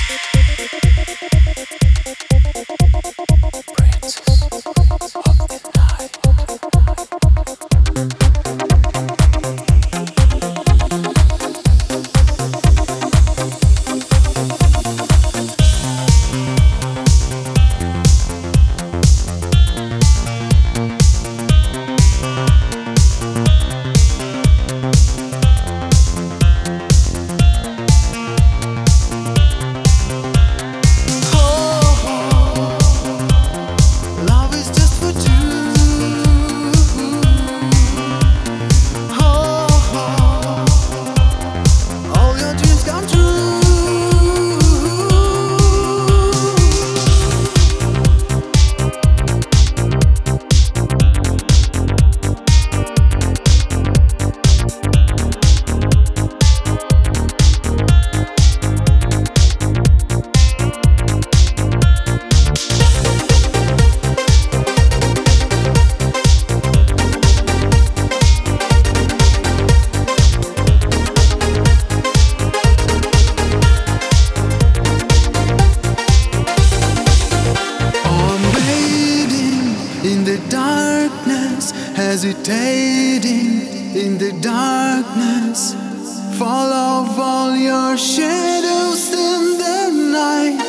hesitating in the darkness. Follow all your shadows in the night.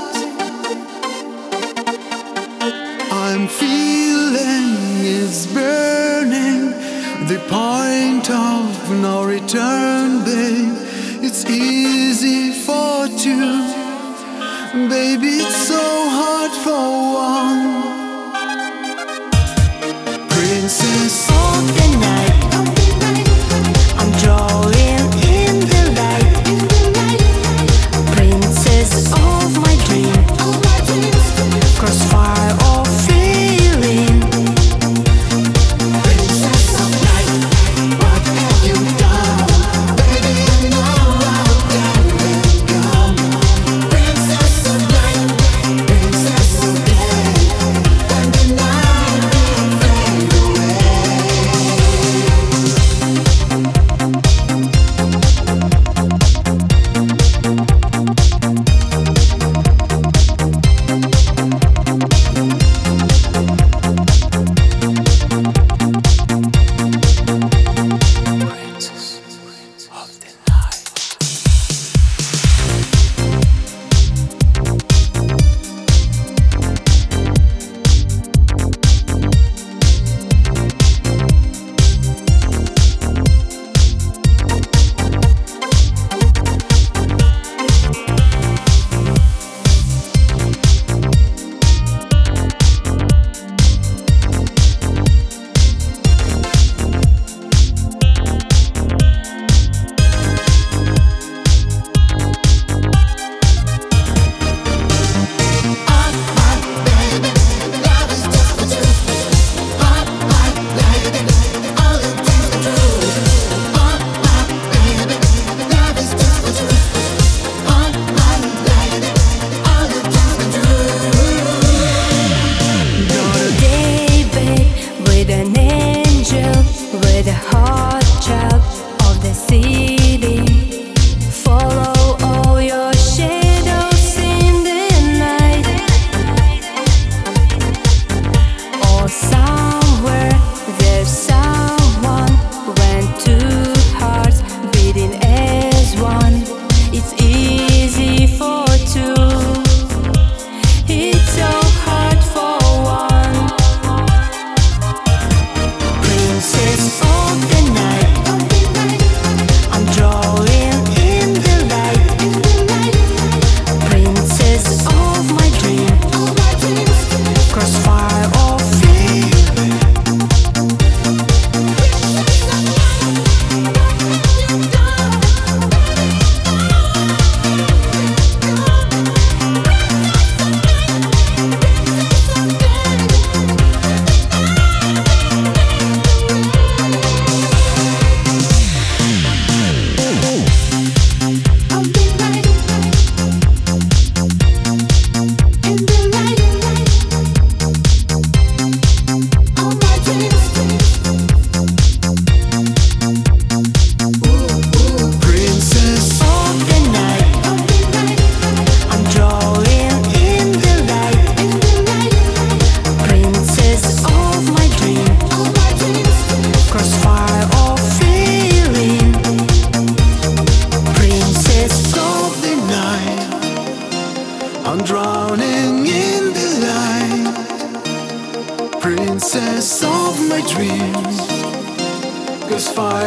I'm feeling it's burning, the point of no return, babe. It's easy for two, baby, it's so hard for one. Princess of the night, I'm drawing in the light. Princess of my dream, crossfire of feeling. Princess of night, what have you done? Baby, you know I'll never come. Princess of night, princess of day, when the night will fade away.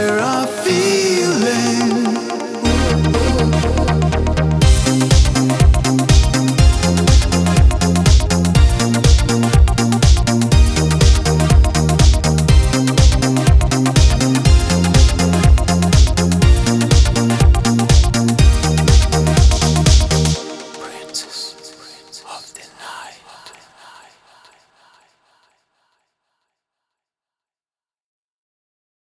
share our feelings.